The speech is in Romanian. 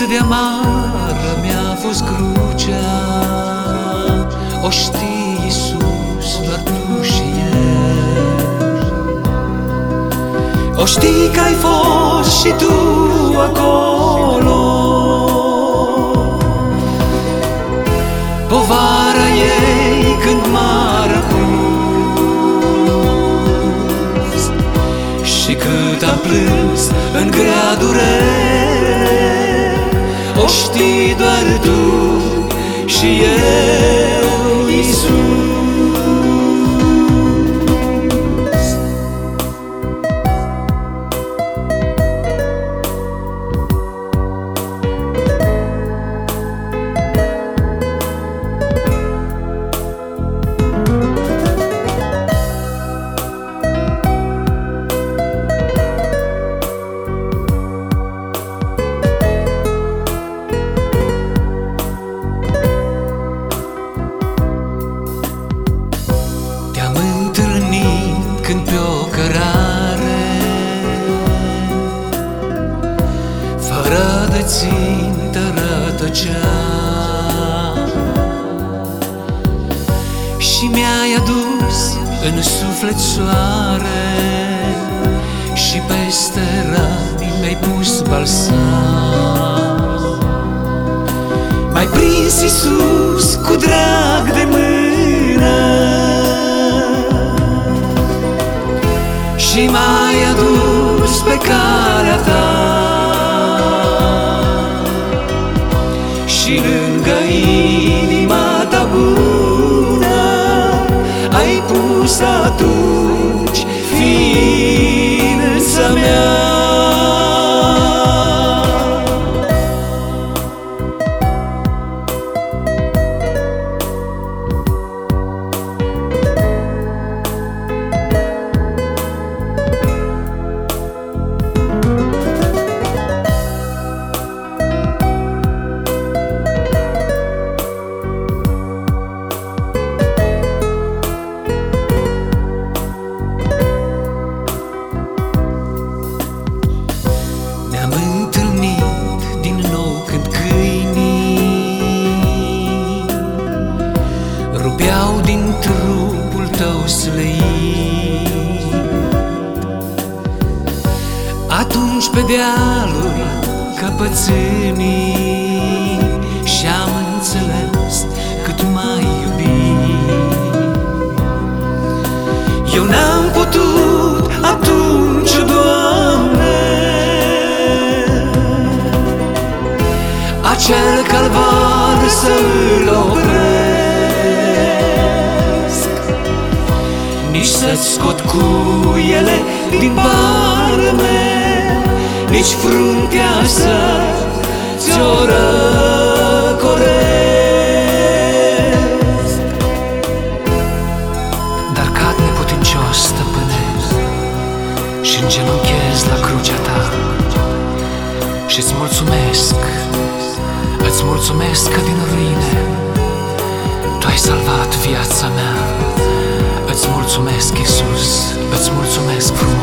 Cât de amară mi-a fost crucea, o știi, Iisus, doar Tu și El. O știi că ai fost și Tu acolo, povara ei când m-a răpus, și cât am plâns în grea durere, o știi doar Tu și eu, Iisus. Când pe o cărare, fără de țintă rătăcea, și mi-ai adus în suflet soare, și peste rani mi-ai pus balsam. M-ai prins, Iisus, cu drag de mână și m-ai adus pe calea Ta, și lângă inima Ta bună ai pus atunci ființa mea. Rupeau din trupul Tău slăit, atunci pe dealul căpățânii și-am înțeles cât m-ai iubit. Eu n-am putut atunci, Doamne, acel calvar să-l opresc, nici să-ți scot cuiele din palme, nici fruntea să-ți-o răcoresc. Dar cad neputincios, Stăpâne, și îngenunchez la crucea Ta și-ți mulțumesc, îți mulțumesc că din ruine Tu ai salvat viața mea. Îți mulțumesc, Iisus, îți mulțumesc frumos.